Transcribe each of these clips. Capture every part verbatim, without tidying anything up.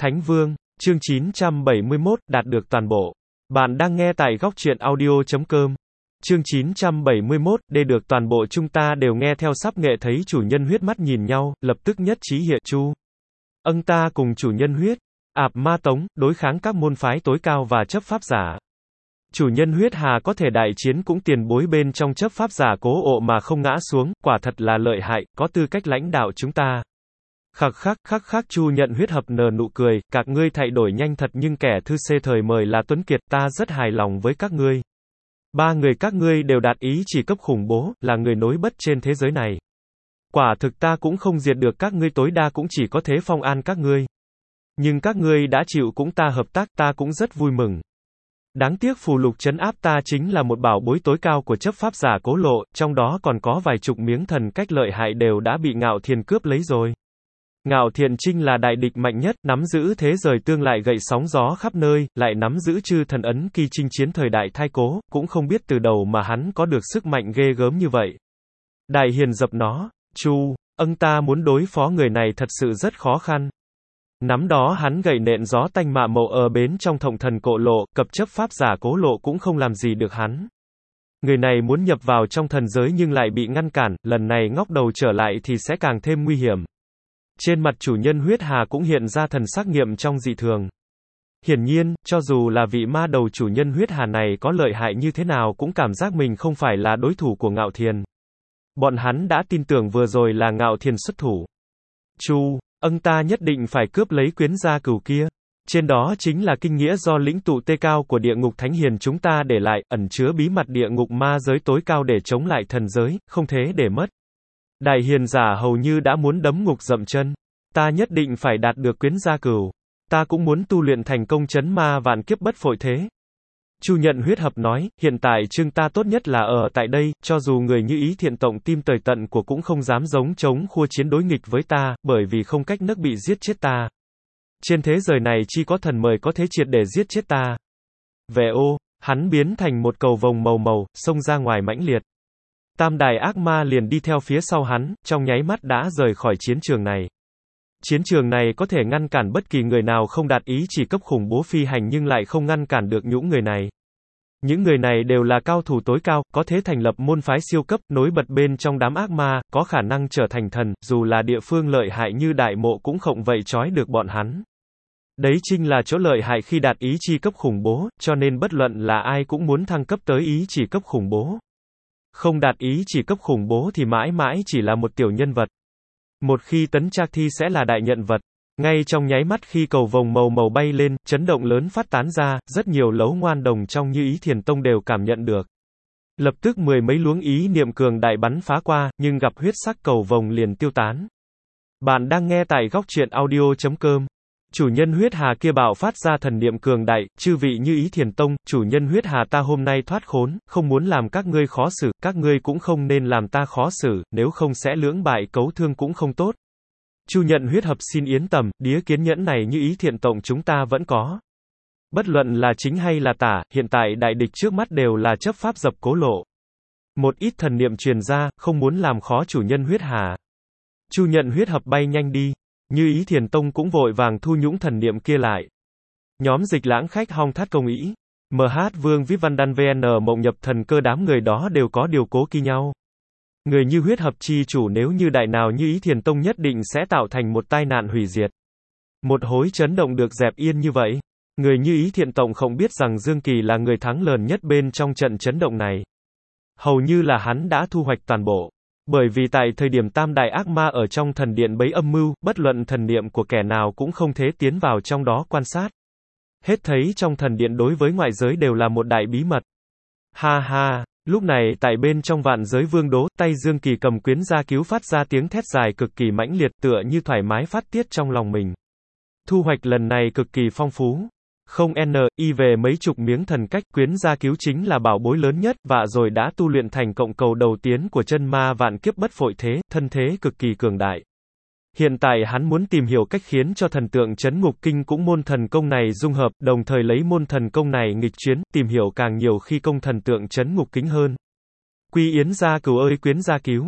Thánh Vương, chương chín trăm bảy mươi mốt, đạt được toàn bộ. Bạn đang nghe tại góc truyện audio chấm com. Chương chín trăm bảy mươi mốt, để được toàn bộ chúng ta đều nghe theo sắp nghệ thấy chủ nhân huyết mắt nhìn nhau, lập tức nhất trí hiện chu. Âng ta cùng chủ nhân huyết, ạp ma tống, đối kháng các môn phái tối cao và chấp pháp giả. Chủ nhân huyết hà có thể đại chiến cũng tiền bối bên trong chấp pháp giả cố ộ mà không ngã xuống, quả thật là lợi hại, có tư cách lãnh đạo chúng ta. Khắc khắc khắc khắc Chu Nhận huyết hợp nở nụ cười, các ngươi thay đổi nhanh thật nhưng kẻ thư xê thời mời là Tuấn Kiệt, ta rất hài lòng với các ngươi. Ba người các ngươi đều đạt ý chỉ cấp khủng bố, là người nối bất trên thế giới này. Quả thực ta cũng không diệt được các ngươi, tối đa cũng chỉ có thế phong an các ngươi. Nhưng các ngươi đã chịu cũng ta hợp tác, ta cũng rất vui mừng. Đáng tiếc phù lục trấn áp ta chính là một bảo bối tối cao của chấp pháp giả cố lộ, trong đó còn có vài chục miếng thần cách lợi hại đều đã bị Ngạo Thiền cướp lấy rồi. Ngạo Thiền Trinh là đại địch mạnh nhất, nắm giữ thế rời tương lại gậy sóng gió khắp nơi, lại nắm giữ chư thần ấn kỳ chinh chiến thời đại thai cố, cũng không biết từ đầu mà hắn có được sức mạnh ghê gớm như vậy. Đại hiền dập nó, Chu, Âng ta muốn đối phó người này thật sự rất khó khăn. Nắm đó hắn gậy nện gió tanh mạ mộ ở bến trong Thộng Thần Cộ Lộ, cập chấp pháp giả cố lộ cũng không làm gì được hắn. Người này muốn nhập vào trong thần giới nhưng lại bị ngăn cản, lần này ngóc đầu trở lại thì sẽ càng thêm nguy hiểm. Trên mặt chủ nhân huyết hà cũng hiện ra thần sắc nghiệm trong dị thường. Hiển nhiên, cho dù là vị ma đầu chủ nhân huyết hà này có lợi hại như thế nào cũng cảm giác mình không phải là đối thủ của Ngạo Thiền. Bọn hắn đã tin tưởng vừa rồi là Ngạo Thiền xuất thủ. Chu, Âng ta nhất định phải cướp lấy quyến gia cửu kia. Trên đó chính là kinh nghĩa do lĩnh tụ tê cao của địa ngục thánh hiền chúng ta để lại, ẩn chứa bí mật địa ngục ma giới tối cao để chống lại thần giới, không thế để mất. Đại hiền giả hầu như đã muốn đấm ngục dậm chân. Ta nhất định phải đạt được quyến gia cửu. Ta cũng muốn tu luyện thành công chấn ma vạn kiếp bất phội thế. Chu Nhận huyết hợp nói, hiện tại chương ta tốt nhất là ở tại đây, cho dù người như Ý Thiện Tông tim tời tận của cũng không dám giống chống khua chiến đối nghịch với ta, bởi vì không cách nấc bị giết chết ta. Trên thế giới này chỉ có thần mời có thế triệt để giết chết ta. Về ô, hắn biến thành một cầu vồng màu màu, xông ra ngoài mãnh liệt. Tam đài ác ma liền đi theo phía sau hắn, trong nháy mắt đã rời khỏi chiến trường này. Chiến trường này có thể ngăn cản bất kỳ người nào không đạt ý chỉ cấp khủng bố phi hành nhưng lại không ngăn cản được những người này. Những người này đều là cao thủ tối cao, có thể thành lập môn phái siêu cấp, nối bật bên trong đám ác ma, có khả năng trở thành thần, dù là địa phương lợi hại như Đại Mộ cũng không vậy trói được bọn hắn. Đấy chính là chỗ lợi hại khi đạt ý chi cấp khủng bố, cho nên bất luận là ai cũng muốn thăng cấp tới ý chỉ cấp khủng bố. Không đạt ý chỉ cấp khủng bố thì mãi mãi chỉ là một tiểu nhân vật. Một khi tấn trạc thi sẽ là đại nhận vật. Ngay trong nháy mắt khi cầu vồng màu màu bay lên, chấn động lớn phát tán ra, rất nhiều lấu ngoan đồng trong Như Ý Thiền Tông đều cảm nhận được. Lập tức mười mấy luống ý niệm cường đại bắn phá qua, nhưng gặp huyết sắc cầu vồng liền tiêu tán. Bạn đang nghe tại góc truyện audio chấm com. Chủ nhân huyết hà kia bạo phát ra thần niệm cường đại, chư vị Như Ý Thiền Tông, chủ nhân huyết hà ta hôm nay thoát khốn, không muốn làm các ngươi khó xử, các ngươi cũng không nên làm ta khó xử, nếu không sẽ lưỡng bại cấu thương cũng không tốt. Chu Nhận huyết hợp xin yên tâm, đía kiến nhẫn này Như Ý Thiền Tông chúng ta vẫn có. Bất luận là chính hay là tả, hiện tại đại địch trước mắt đều là chấp pháp dập cố lộ. Một ít thần niệm truyền ra, không muốn làm khó chủ nhân huyết hà. Chu Nhận huyết hợp bay nhanh đi. Như Ý Thiền Tông cũng vội vàng thu nhũng thần niệm kia lại. Nhóm Dịch Lãng khách hong thát công ý. em hát Vương Vip Văn Đan vê en Mộng Nhập Thần Cơ đám người đó đều có điều cố kỳ nhau. Người như huyết hợp chi chủ nếu như đại nào Như Ý Thiền Tông nhất định sẽ tạo thành một tai nạn hủy diệt. Một hối chấn động được dẹp yên như vậy. Người như Ý Thiện Tông không biết rằng Dương Kỳ là người thắng lớn nhất bên trong trận chấn động này. Hầu như là hắn đã thu hoạch toàn bộ. Bởi vì tại thời điểm tam đại ác ma ở trong thần điện bấy âm mưu, bất luận thần niệm của kẻ nào cũng không thể tiến vào trong đó quan sát. Hết thấy trong thần điện đối với ngoại giới đều là một đại bí mật. Ha ha, lúc này tại bên trong vạn giới vương đố, tay Dương Kỳ cầm quyến gia cứu phát ra tiếng thét dài cực kỳ mãnh liệt tựa như thoải mái phát tiết trong lòng mình. Thu hoạch lần này cực kỳ phong phú. Không n i về mấy chục miếng thần cách, quyến gia cứu chính là bảo bối lớn nhất, và rồi đã tu luyện thành cộng cầu đầu tiến của chân ma vạn kiếp bất phội thế, thân thế cực kỳ cường đại. Hiện tại hắn muốn tìm hiểu cách khiến cho thần tượng trấn ngục kinh cũng môn thần công này dung hợp, đồng thời lấy môn thần công này nghịch chuyến, tìm hiểu càng nhiều khi công thần tượng trấn ngục kính hơn. Quy Yến gia cửu ơi quyến gia cứu.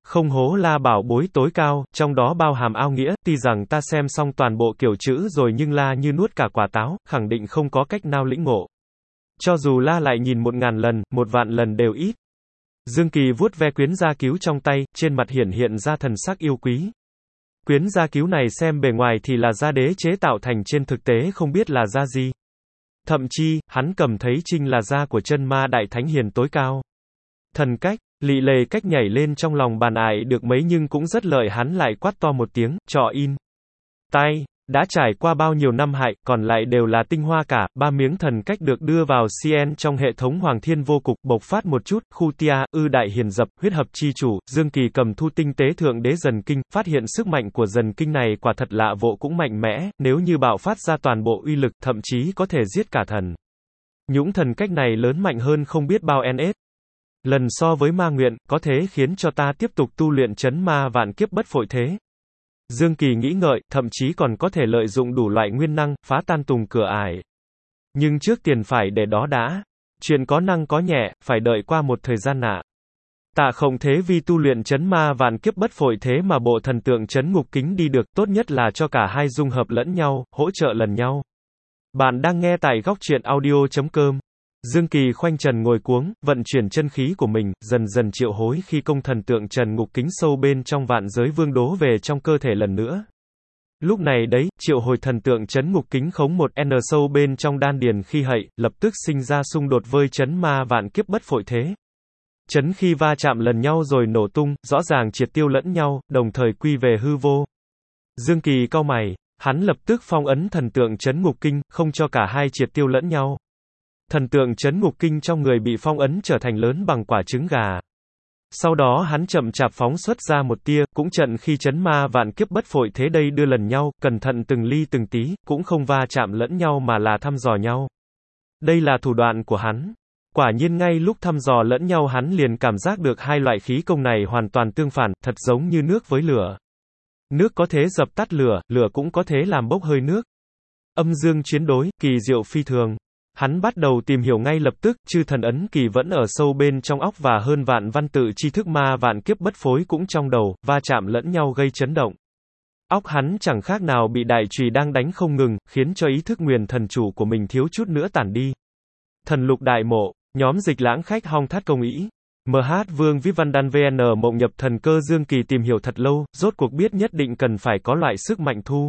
Không hố la bảo bối tối cao, trong đó bao hàm ao nghĩa, tuy rằng ta xem xong toàn bộ kiểu chữ rồi nhưng la như nuốt cả quả táo, khẳng định không có cách nào lĩnh ngộ. Cho dù la lại nhìn một ngàn lần, một vạn lần đều ít. Dương Kỳ vuốt ve quyến gia cứu trong tay, trên mặt hiển hiện ra thần sắc yêu quý. Quyến gia cứu này xem bề ngoài thì là da đế chế tạo thành, trên thực tế không biết là da gì. Thậm chi, hắn cầm thấy trinh là da của chân ma đại thánh hiền tối cao. Thần cách, lị lề cách nhảy lên trong lòng bàn ải được mấy nhưng cũng rất lợi, hắn lại quát to một tiếng, trọ in. Tai, đã trải qua bao nhiêu năm hại, còn lại đều là tinh hoa cả, ba miếng thần cách được đưa vào xê en trong hệ thống Hoàng Thiên Vô Cục, bộc phát một chút, khu tia, ư đại hiền dập, huyết hợp chi chủ, Dương Kỳ cầm thu tinh tế thượng đế dần kinh, phát hiện sức mạnh của dần kinh này quả thật lạ vộ cũng mạnh mẽ, nếu như bạo phát ra toàn bộ uy lực, thậm chí có thể giết cả thần. Nhũng thần cách này lớn mạnh hơn không biết bao ns. Lần so với ma nguyện, có thế khiến cho ta tiếp tục tu luyện chấn ma vạn kiếp bất phội thế. Dương Kỳ nghĩ ngợi, thậm chí còn có thể lợi dụng đủ loại nguyên năng, phá tan tùng cửa ải. Nhưng trước tiền phải để đó đã. Chuyện có năng có nhẹ, phải đợi qua một thời gian nạ. Tạ không thế vì tu luyện chấn ma vạn kiếp bất phội thế mà bộ thần tượng chấn ngục kính đi được, tốt nhất là cho cả hai dung hợp lẫn nhau, hỗ trợ lần nhau. Bạn đang nghe tại góc truyện audio chấm com. Dương Kỳ khoanh trần ngồi cuống, vận chuyển chân khí của mình, dần dần triệu hối khi công thần tượng trần ngục kính sâu bên trong vạn giới vương đố về trong cơ thể lần nữa. Lúc này đấy, triệu hồi thần tượng chấn ngục kính khống một n sâu bên trong đan điền khi hậy, lập tức sinh ra xung đột với chấn ma vạn kiếp bất phội thế. Chấn khi va chạm lần nhau rồi nổ tung, rõ ràng triệt tiêu lẫn nhau, đồng thời quy về hư vô. Dương Kỳ cau mày, hắn lập tức phong ấn thần tượng chấn ngục kinh, không cho cả hai triệt tiêu lẫn nhau. Thần tượng chấn ngục kinh trong người bị phong ấn trở thành lớn bằng quả trứng gà. Sau đó hắn chậm chạp phóng xuất ra một tia, cũng trận khi chấn ma vạn kiếp bất phội thế đây đưa lần nhau, cẩn thận từng ly từng tí, cũng không va chạm lẫn nhau mà là thăm dò nhau. Đây là thủ đoạn của hắn. Quả nhiên ngay lúc thăm dò lẫn nhau hắn liền cảm giác được hai loại khí công này hoàn toàn tương phản, thật giống như nước với lửa. Nước có thể dập tắt lửa, lửa cũng có thể làm bốc hơi nước. Âm dương chiến đối, kỳ diệu phi thường. Hắn bắt đầu tìm hiểu ngay lập tức, chư thần ấn kỳ vẫn ở sâu bên trong óc và hơn vạn văn tự tri thức ma vạn kiếp bất phối cũng trong đầu, va chạm lẫn nhau gây chấn động. Óc hắn chẳng khác nào bị đại chùy đang đánh không ngừng, khiến cho ý thức nguyền thần chủ của mình thiếu chút nữa tản đi. Thần lục đại mộ, nhóm dịch lãng khách hong thát công ý. em hát Vương Vĩ Văn Đan vê en mộng nhập thần cơ Dương Kỳ tìm hiểu thật lâu, rốt cuộc biết nhất định cần phải có loại sức mạnh thu.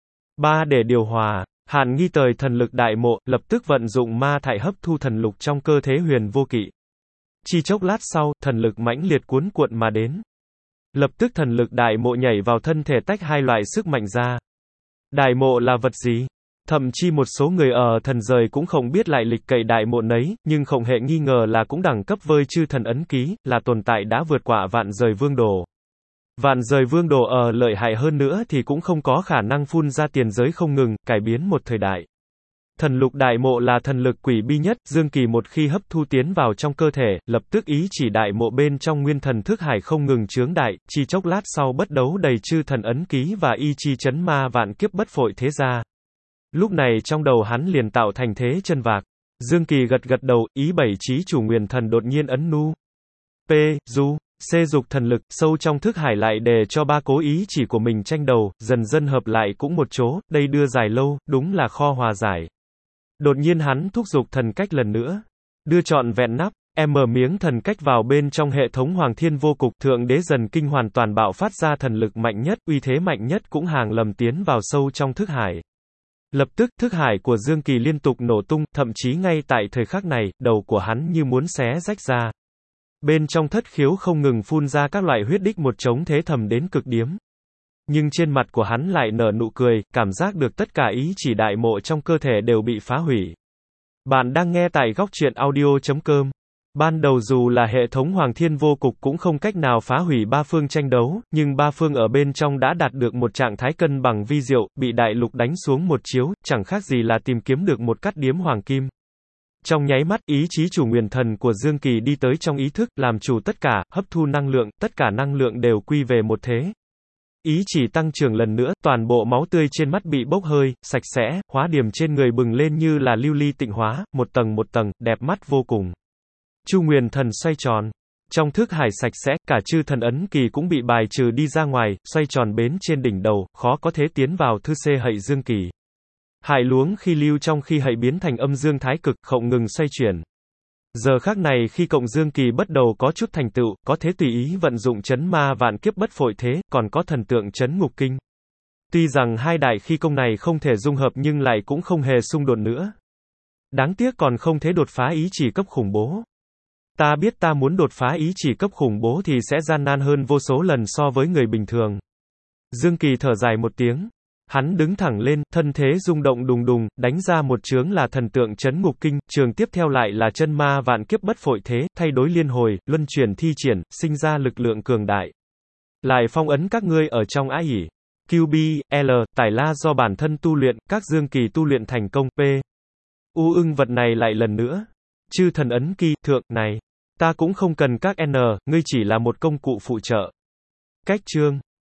ba Để điều hòa. Hàn nghi tời thần lực đại mộ, lập tức vận dụng ma thải hấp thu thần lục trong cơ thể huyền vô kỵ. Chỉ chốc lát sau, thần lực mãnh liệt cuốn cuộn mà đến. Lập tức thần lực đại mộ nhảy vào thân thể tách hai loại sức mạnh ra. Đại mộ là vật gì? Thậm chi một số người ở thần rời cũng không biết lại lịch cậy đại mộ nấy, nhưng không hề nghi ngờ là cũng đẳng cấp với chư thần ấn ký, là tồn tại đã vượt qua vạn rời vương đồ. Vạn rời vương đồ ở lợi hại hơn nữa thì cũng không có khả năng phun ra tiền giới không ngừng, cải biến một thời đại. Thần lục đại mộ là thần lực quỷ bi nhất, Dương Kỳ một khi hấp thu tiến vào trong cơ thể, lập tức ý chỉ đại mộ bên trong nguyên thần thức hải không ngừng chướng đại, chỉ chốc lát sau bất đấu đầy chư thần ấn ký và y chi chấn ma vạn kiếp bất phội thế ra. Lúc này trong đầu hắn liền tạo thành thế chân vạc. Dương Kỳ gật gật đầu, ý bảy trí chủ nguyên thần đột nhiên ấn nu. P, du. Xê dục thần lực, sâu trong thức hải lại để cho ba cố ý chỉ của mình tranh đầu, dần dần hợp lại cũng một chỗ, đây đưa dài lâu, đúng là kho hòa giải. Đột nhiên hắn thúc giục thần cách lần nữa. Đưa trọn vẹn nắp, em mở miếng thần cách vào bên trong hệ thống Hoàng Thiên Vô Cục, thượng đế dần kinh hoàn toàn bạo phát ra thần lực mạnh nhất, uy thế mạnh nhất cũng hàng lầm tiến vào sâu trong thức hải. Lập tức, thức hải của Dương Kỳ liên tục nổ tung, thậm chí ngay tại thời khắc này, đầu của hắn như muốn xé rách ra. Bên trong thất khiếu không ngừng phun ra các loại huyết đích một trống thế thầm đến cực điếm. Nhưng trên mặt của hắn lại nở nụ cười, cảm giác được tất cả ý chỉ đại mộ trong cơ thể đều bị phá hủy. Bạn đang nghe tại góc truyện audio chấm com. Ban đầu dù là hệ thống Hoàng Thiên Vô Cục cũng không cách nào phá hủy ba phương tranh đấu, nhưng ba phương ở bên trong đã đạt được một trạng thái cân bằng vi diệu, bị đại lục đánh xuống một chiếu, chẳng khác gì là tìm kiếm được một cắt điếm hoàng kim. Trong nháy mắt, ý chí chủ nguyên thần của Dương Kỳ đi tới trong ý thức, làm chủ tất cả, hấp thu năng lượng, tất cả năng lượng đều quy về một thế. Ý chỉ tăng trưởng lần nữa, toàn bộ máu tươi trên mắt bị bốc hơi, sạch sẽ, hóa điểm trên người bừng lên như là lưu ly tịnh hóa, một tầng một tầng, đẹp mắt vô cùng. Chu nguyên thần xoay tròn. Trong thức hải sạch sẽ, cả chư thần ấn kỳ cũng bị bài trừ đi ra ngoài, xoay tròn bến trên đỉnh đầu, khó có thể tiến vào thư xê hậy dương kỳ. Hải luống khi lưu trong khi hậy biến thành âm dương thái cực, không ngừng xoay chuyển. Giờ khắc này khi cộng dương kỳ bắt đầu có chút thành tựu, có thể tùy ý vận dụng chấn ma vạn kiếp bất phội thế, còn có thần tượng chấn ngục kinh. Tuy rằng hai đại khí công này không thể dung hợp nhưng lại cũng không hề xung đột nữa. Đáng tiếc còn không thể đột phá ý chỉ cấp khủng bố. Ta biết ta muốn đột phá ý chỉ cấp khủng bố thì sẽ gian nan hơn vô số lần so với người bình thường. Dương Kỳ thở dài một tiếng. Hắn đứng thẳng lên, thân thế rung động đùng đùng, đánh ra một chướng là thần tượng chấn ngục kinh, trường tiếp theo lại là chân ma vạn kiếp bất phội thế, thay đối liên hồi, luân chuyển thi triển, sinh ra lực lượng cường đại. Lại phong ấn các ngươi ở trong ái ỉ. quy bê, L, tải la do bản thân tu luyện, các Dương Kỳ tu luyện thành công, P. U ưng vật này lại lần nữa. Chư thần ấn kỳ, thượng, này. Ta cũng không cần các N, ngươi chỉ là một công cụ phụ trợ. Cách chương.